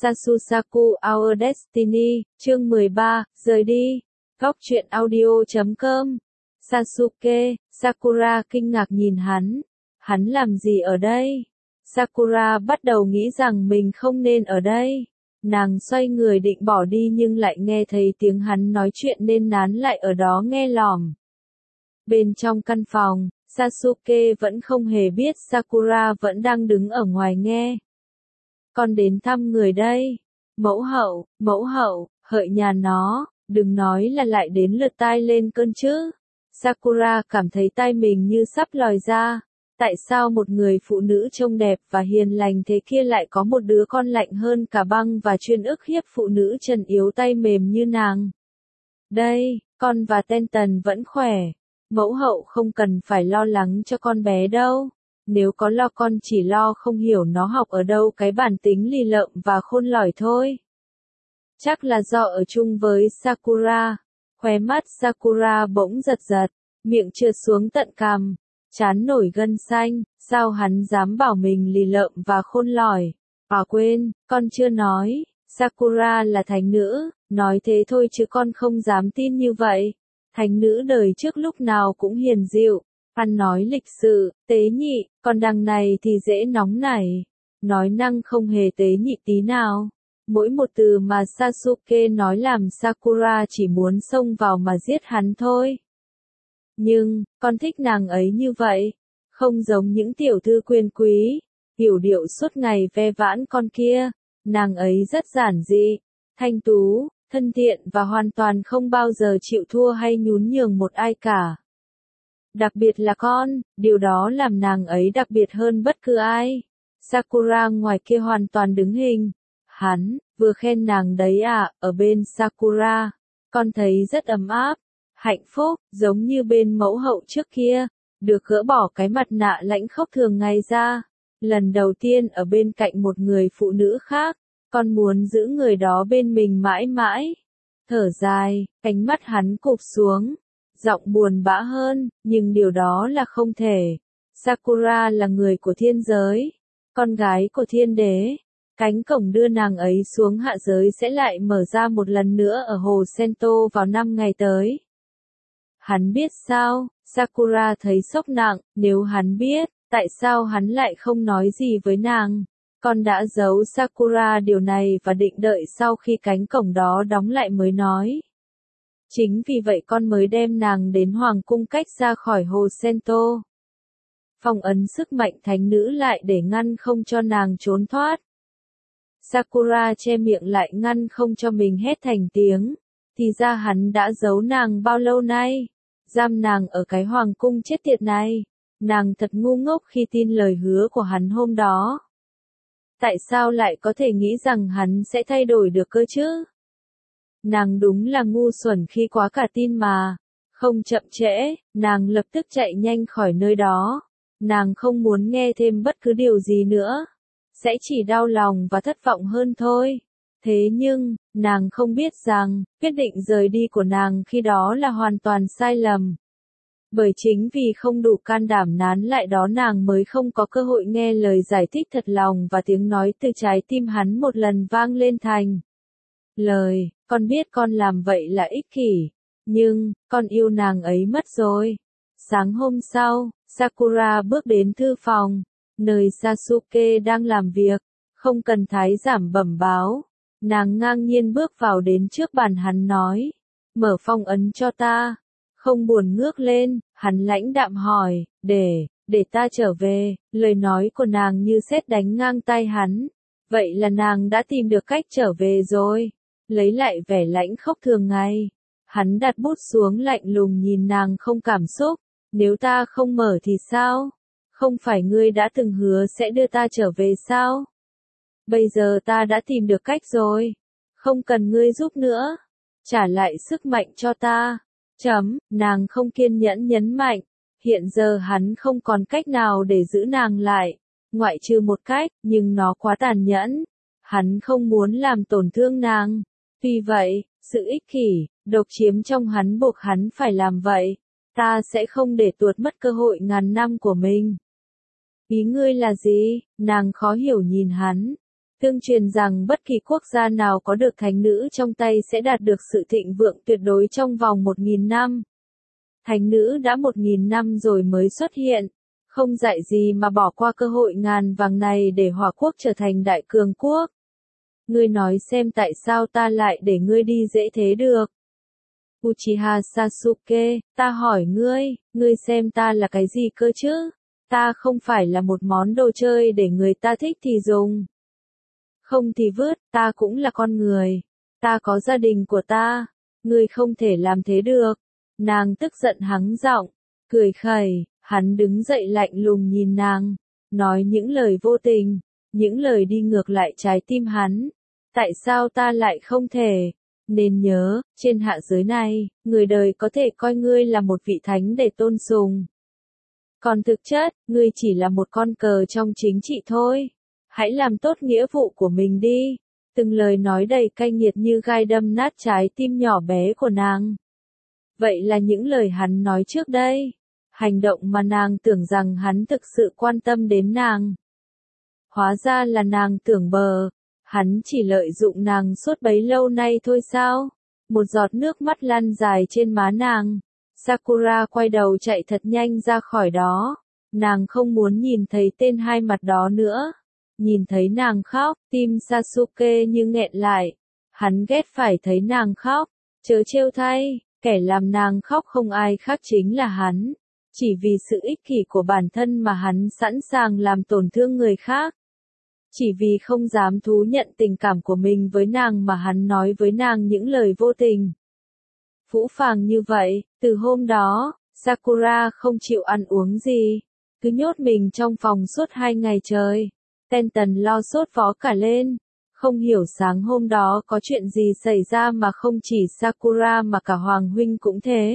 Sasusaku Our Destiny, chương 13, rời đi. Góc truyện audio.com. Sasuke, Sakura kinh ngạc nhìn hắn làm gì ở đây? Sakura bắt đầu nghĩ rằng mình không nên ở đây. Nàng xoay người định bỏ đi nhưng lại nghe thấy tiếng hắn nói chuyện nên nán lại ở đó nghe lỏm. Bên trong căn phòng, Sasuke vẫn không hề biết Sakura vẫn đang đứng ở ngoài nghe. Con đến thăm người đây. Mẫu hậu, hợi nhà nó, đừng nói là lại đến lượt tai lên cơn chứ. Sakura cảm thấy tai mình như sắp lòi ra. Tại sao một người phụ nữ trông đẹp và hiền lành thế kia lại có một đứa con lạnh hơn cả băng và chuyên ức hiếp phụ nữ trần yếu tay mềm như nàng? Đây, con và Tenten vẫn khỏe. Mẫu hậu không cần phải lo lắng cho con bé đâu. Nếu có lo con chỉ lo không hiểu nó học ở đâu cái bản tính lì lợm và khôn lỏi thôi. Chắc là do ở chung với Sakura. Khóe mắt Sakura bỗng giật, miệng trượt xuống tận cằm, trán nổi gân xanh, sao hắn dám bảo mình lì lợm và khôn lỏi. À quên, con chưa nói, Sakura là thánh nữ, nói thế thôi chứ con không dám tin như vậy. Thánh nữ đời trước lúc nào cũng hiền dịu, ăn nói lịch sự, tế nhị, còn đằng này thì dễ nóng nảy, nói năng không hề tế nhị tí nào. Mỗi một từ mà Sasuke nói làm Sakura chỉ muốn xông vào mà giết hắn thôi. Nhưng, con thích nàng ấy như vậy, không giống những tiểu thư quyền quý, hiểu điệu suốt ngày ve vãn con kia. Nàng ấy rất giản dị, thanh tú, thân thiện và hoàn toàn không bao giờ chịu thua hay nhún nhường một ai cả. Đặc biệt là con, điều đó làm nàng ấy đặc biệt hơn bất cứ ai. Sakura ngoài kia hoàn toàn đứng hình. Hắn, vừa khen nàng đấy à, ở bên Sakura, con thấy rất ấm áp, hạnh phúc, giống như bên mẫu hậu trước kia, được gỡ bỏ cái mặt nạ lãnh khốc thường ngày ra. Lần đầu tiên ở bên cạnh một người phụ nữ khác, con muốn giữ người đó bên mình mãi mãi. Thở dài, cánh mắt hắn cụp xuống, giọng buồn bã hơn, nhưng điều đó là không thể. Sakura là người của thiên giới, con gái của thiên đế. Cánh cổng đưa nàng ấy xuống hạ giới sẽ lại mở ra một lần nữa ở hồ Sento vào 5 ngày tới. Hắn biết sao? Sakura thấy sốc nặng, nếu hắn biết, tại sao hắn lại không nói gì với nàng? Con đã giấu Sakura điều này và định đợi sau khi cánh cổng đó đóng lại mới nói. Chính vì vậy con mới đem nàng đến hoàng cung cách ra khỏi hồ Sento. Phong ấn sức mạnh thánh nữ lại để ngăn không cho nàng trốn thoát. Sakura che miệng lại ngăn không cho mình hét thành tiếng. Thì ra hắn đã giấu nàng bao lâu nay? Giam nàng ở cái hoàng cung chết tiệt này. Nàng thật ngu ngốc khi tin lời hứa của hắn hôm đó. Tại sao lại có thể nghĩ rằng hắn sẽ thay đổi được cơ chứ? Nàng đúng là ngu xuẩn khi quá cả tin mà. Không chậm trễ, nàng lập tức chạy nhanh khỏi nơi đó. Nàng không muốn nghe thêm bất cứ điều gì nữa. Sẽ chỉ đau lòng và thất vọng hơn thôi. Thế nhưng, nàng không biết rằng, quyết định rời đi của nàng khi đó là hoàn toàn sai lầm. Bởi chính vì không đủ can đảm nán lại đó nàng mới không có cơ hội nghe lời giải thích thật lòng và tiếng nói từ trái tim hắn một lần vang lên thành lời. Con biết con làm vậy là ích kỷ, nhưng, con yêu nàng ấy mất rồi. Sáng hôm sau, Sakura bước đến thư phòng, nơi Sasuke đang làm việc, không cần thái giảm bẩm báo. Nàng ngang nhiên bước vào đến trước bàn hắn nói, mở phong ấn cho ta. Không buồn ngước lên, hắn lãnh đạm hỏi, để ta trở về. Lời nói của nàng như sét đánh ngang tai hắn. Vậy là nàng đã tìm được cách trở về rồi. Lấy lại vẻ lãnh khốc thường ngày. Hắn đặt bút xuống lạnh lùng nhìn nàng không cảm xúc. Nếu ta không mở thì sao? Không phải ngươi đã từng hứa sẽ đưa ta trở về sao? Bây giờ ta đã tìm được cách rồi. Không cần ngươi giúp nữa. Trả lại sức mạnh cho ta. Nàng không kiên nhẫn nhấn mạnh. Hiện giờ hắn không còn cách nào để giữ nàng lại. Ngoại trừ một cách, nhưng nó quá tàn nhẫn. Hắn không muốn làm tổn thương nàng. Vì vậy, sự ích kỷ, độc chiếm trong hắn buộc hắn phải làm vậy. Ta sẽ không để tuột mất cơ hội ngàn năm của mình. Ý ngươi là gì? Nàng khó hiểu nhìn hắn. Tương truyền rằng bất kỳ quốc gia nào có được thánh nữ trong tay sẽ đạt được sự thịnh vượng tuyệt đối trong vòng 1.000 năm. Thánh nữ đã 1.000 năm rồi mới xuất hiện, không dạy gì mà bỏ qua cơ hội ngàn vàng này để Hỏa quốc trở thành đại cường quốc. Ngươi nói xem tại sao ta lại để ngươi đi dễ thế được? Uchiha Sasuke, ta hỏi ngươi, ngươi xem ta là cái gì cơ chứ? Ta không phải là một món đồ chơi để người ta thích thì dùng. Không thì vứt, ta cũng là con người. Ta có gia đình của ta. Ngươi không thể làm thế được. Nàng tức giận hắng giọng, cười khẩy, hắn đứng dậy lạnh lùng nhìn nàng, nói những lời vô tình, những lời đi ngược lại trái tim hắn. Tại sao ta lại không thể? Nên nhớ, trên hạ giới này, người đời có thể coi ngươi là một vị thánh để tôn sùng. Còn thực chất, ngươi chỉ là một con cờ trong chính trị thôi. Hãy làm tốt nghĩa vụ của mình đi. Từng lời nói đầy cay nghiệt như gai đâm nát trái tim nhỏ bé của nàng. Vậy là những lời hắn nói trước đây. Hành động mà nàng tưởng rằng hắn thực sự quan tâm đến nàng. Hóa ra là nàng tưởng bờ. Hắn chỉ lợi dụng nàng suốt bấy lâu nay thôi sao? Một giọt nước mắt lăn dài trên má nàng. Sakura quay đầu chạy thật nhanh ra khỏi đó. Nàng không muốn nhìn thấy tên hai mặt đó nữa. Nhìn thấy nàng khóc, tim Sasuke như nghẹn lại. Hắn ghét phải thấy nàng khóc. Chớ trêu thay, kẻ làm nàng khóc không ai khác chính là hắn. Chỉ vì sự ích kỷ của bản thân mà hắn sẵn sàng làm tổn thương người khác. Chỉ vì không dám thú nhận tình cảm của mình với nàng mà hắn nói với nàng những lời vô tình. Phũ phàng như vậy, từ hôm đó, Sakura không chịu ăn uống gì. Cứ nhốt mình trong phòng suốt 2 ngày trời. Tenten lo sốt vó cả lên. Không hiểu sáng hôm đó có chuyện gì xảy ra mà không chỉ Sakura mà cả Hoàng huynh cũng thế.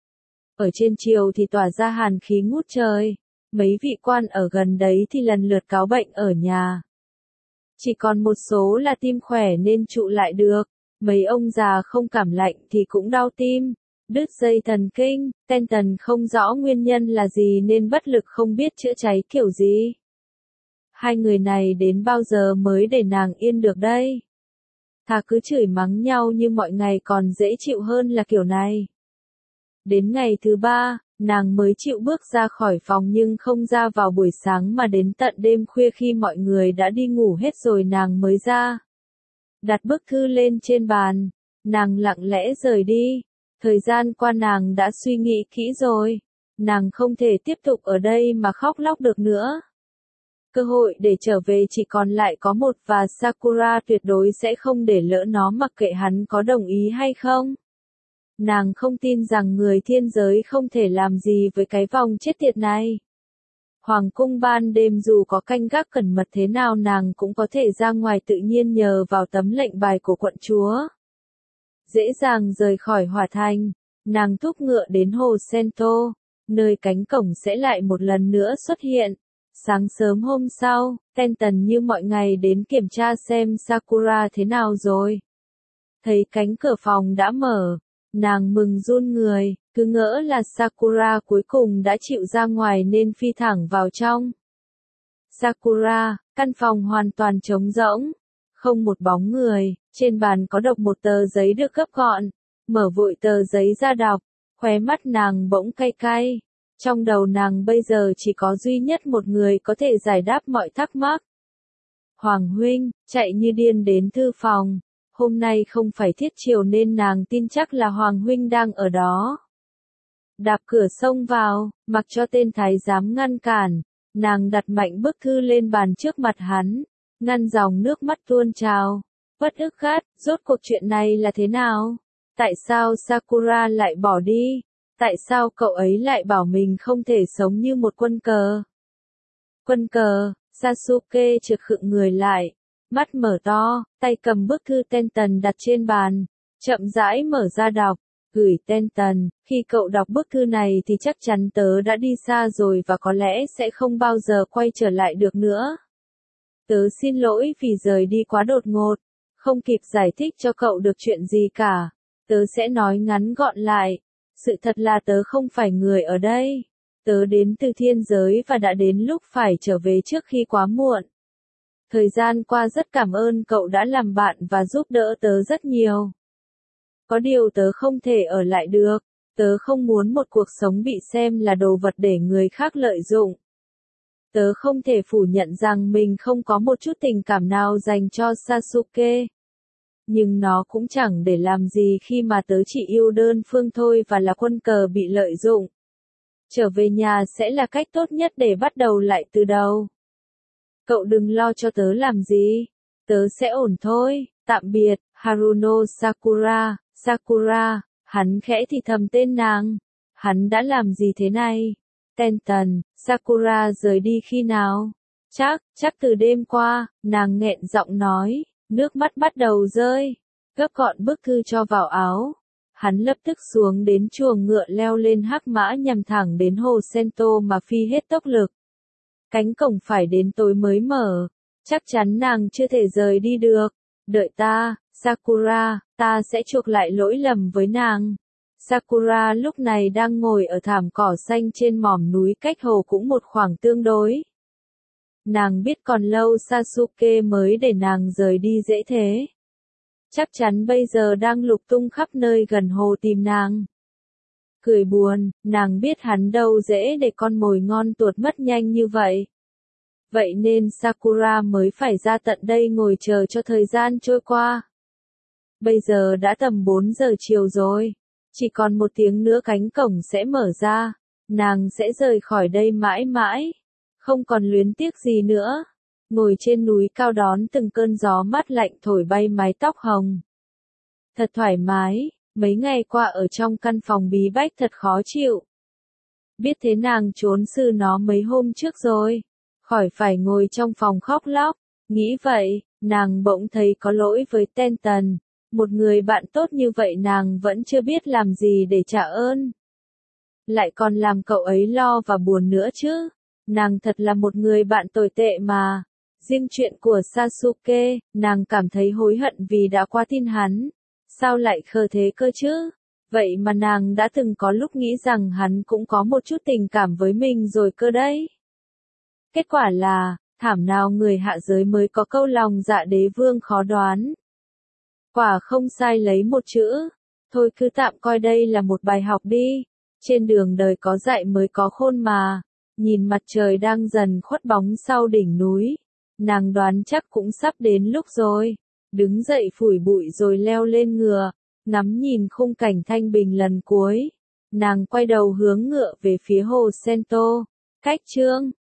Ở trên triều thì tỏa ra hàn khí ngút trời. Mấy vị quan ở gần đấy thì lần lượt cáo bệnh ở nhà. Chỉ còn một số là tim khỏe nên trụ lại được. Mấy ông già không cảm lạnh thì cũng đau tim. Đứt dây thần kinh, Tenten không rõ nguyên nhân là gì nên bất lực không biết chữa cháy kiểu gì. Hai người này đến bao giờ mới để nàng yên được đây? Thà cứ chửi mắng nhau như mọi ngày còn dễ chịu hơn là kiểu này. Đến ngày thứ 3, nàng mới chịu bước ra khỏi phòng nhưng không ra vào buổi sáng mà đến tận đêm khuya khi mọi người đã đi ngủ hết rồi nàng mới ra. Đặt bức thư lên trên bàn, nàng lặng lẽ rời đi. Thời gian qua nàng đã suy nghĩ kỹ rồi. Nàng không thể tiếp tục ở đây mà khóc lóc được nữa. Cơ hội để trở về chỉ còn lại có một và Sakura tuyệt đối sẽ không để lỡ nó mặc kệ hắn có đồng ý hay không. Nàng không tin rằng người thiên giới không thể làm gì với cái vòng chết tiệt này. Hoàng cung ban đêm dù có canh gác cẩn mật thế nào nàng cũng có thể ra ngoài tự nhiên nhờ vào tấm lệnh bài của quận chúa. Dễ dàng rời khỏi Hỏa Thành, nàng thúc ngựa đến hồ Sento, nơi cánh cổng sẽ lại một lần nữa xuất hiện. Sáng sớm hôm sau, Tenten như mọi ngày đến kiểm tra xem Sakura thế nào rồi. Thấy cánh cửa phòng đã mở, nàng mừng run người, cứ ngỡ là Sakura cuối cùng đã chịu ra ngoài nên phi thẳng vào trong. Sakura, căn phòng hoàn toàn trống rỗng, không một bóng người, trên bàn có độc một tờ giấy được gấp gọn, mở vội tờ giấy ra đọc, khóe mắt nàng bỗng cay cay. Trong đầu nàng bây giờ chỉ có duy nhất một người có thể giải đáp mọi thắc mắc. Hoàng huynh, chạy như điên đến thư phòng. Hôm nay không phải thiết chiều nên nàng tin chắc là Hoàng huynh đang ở đó. Đạp cửa xông vào, mặc cho tên thái giám ngăn cản. Nàng đặt mạnh bức thư lên bàn trước mặt hắn, ngăn dòng nước mắt tuôn trào. Bất ức gắt, rốt cuộc chuyện này là thế nào? Tại sao Sakura lại bỏ đi? Tại sao cậu ấy lại bảo mình không thể sống như một quân cờ? Quân cờ, Sasuke chực khựng người lại, mắt mở to, tay cầm bức thư Tenten đặt trên bàn, chậm rãi mở ra đọc, gửi Tenten, khi cậu đọc bức thư này thì chắc chắn tớ đã đi xa rồi và có lẽ sẽ không bao giờ quay trở lại được nữa. Tớ xin lỗi vì rời đi quá đột ngột, không kịp giải thích cho cậu được chuyện gì cả, tớ sẽ nói ngắn gọn lại. Sự thật là tớ không phải người ở đây. Tớ đến từ thiên giới và đã đến lúc phải trở về trước khi quá muộn. Thời gian qua rất cảm ơn cậu đã làm bạn và giúp đỡ tớ rất nhiều. Có điều tớ không thể ở lại được. Tớ không muốn một cuộc sống bị xem là đồ vật để người khác lợi dụng. Tớ không thể phủ nhận rằng mình không có một chút tình cảm nào dành cho Sasuke. Nhưng nó cũng chẳng để làm gì khi mà tớ chỉ yêu đơn phương thôi và là quân cờ bị lợi dụng. Trở về nhà sẽ là cách tốt nhất để bắt đầu lại từ đầu. Cậu đừng lo cho tớ làm gì. Tớ sẽ ổn thôi. Tạm biệt, Haruno Sakura. Sakura, hắn khẽ thì thầm tên nàng. Hắn đã làm gì thế này? Tenten, Sakura rời đi khi nào? Chắc từ đêm qua, nàng nghẹn giọng nói, nước mắt bắt đầu rơi. Gấp gọn bức thư cho vào áo. Hắn lập tức xuống đến chuồng ngựa leo lên hắc mã nhằm thẳng đến hồ Sento mà phi hết tốc lực. Cánh cổng phải đến tối mới mở. Chắc chắn nàng chưa thể rời đi được. Đợi ta, Sakura, ta sẽ chuộc lại lỗi lầm với nàng. Sakura lúc này đang ngồi ở thảm cỏ xanh trên mỏm núi cách hồ cũng một khoảng tương đối. Nàng biết còn lâu Sasuke mới để nàng rời đi dễ thế. Chắc chắn bây giờ đang lục tung khắp nơi gần hồ tìm nàng. Cười buồn, nàng biết hắn đâu dễ để con mồi ngon tuột mất nhanh như vậy. Vậy nên Sakura mới phải ra tận đây ngồi chờ cho thời gian trôi qua. Bây giờ đã tầm 4 giờ chiều rồi. Chỉ còn 1 tiếng nữa cánh cổng sẽ mở ra. Nàng sẽ rời khỏi đây mãi mãi. Không còn luyến tiếc gì nữa. Ngồi trên núi cao đón từng cơn gió mát lạnh thổi bay mái tóc hồng. Thật thoải mái, mấy ngày qua ở trong căn phòng bí bách thật khó chịu. Biết thế nàng trốn sư nó mấy hôm trước rồi. Khỏi phải ngồi trong phòng khóc lóc. Nghĩ vậy, nàng bỗng thấy có lỗi với Tenten. Một người bạn tốt như vậy nàng vẫn chưa biết làm gì để trả ơn. Lại còn làm cậu ấy lo và buồn nữa chứ. Nàng thật là một người bạn tồi tệ mà. Riêng chuyện của Sasuke, nàng cảm thấy hối hận vì đã quá tin hắn. Sao lại khờ thế cơ chứ? Vậy mà nàng đã từng có lúc nghĩ rằng hắn cũng có một chút tình cảm với mình rồi cơ đấy. Kết quả là, thảm nào người hạ giới mới có câu lòng dạ đế vương khó đoán. Quả không sai lấy một chữ. Thôi cứ tạm coi đây là một bài học đi. Trên đường đời có dạy mới có khôn mà. Nhìn mặt trời đang dần khuất bóng sau đỉnh núi. Nàng đoán chắc cũng sắp đến lúc rồi. Đứng dậy phủi bụi rồi leo lên ngựa. Ngắm nhìn khung cảnh thanh bình lần cuối. Nàng quay đầu hướng ngựa về phía hồ Sento. Cách chương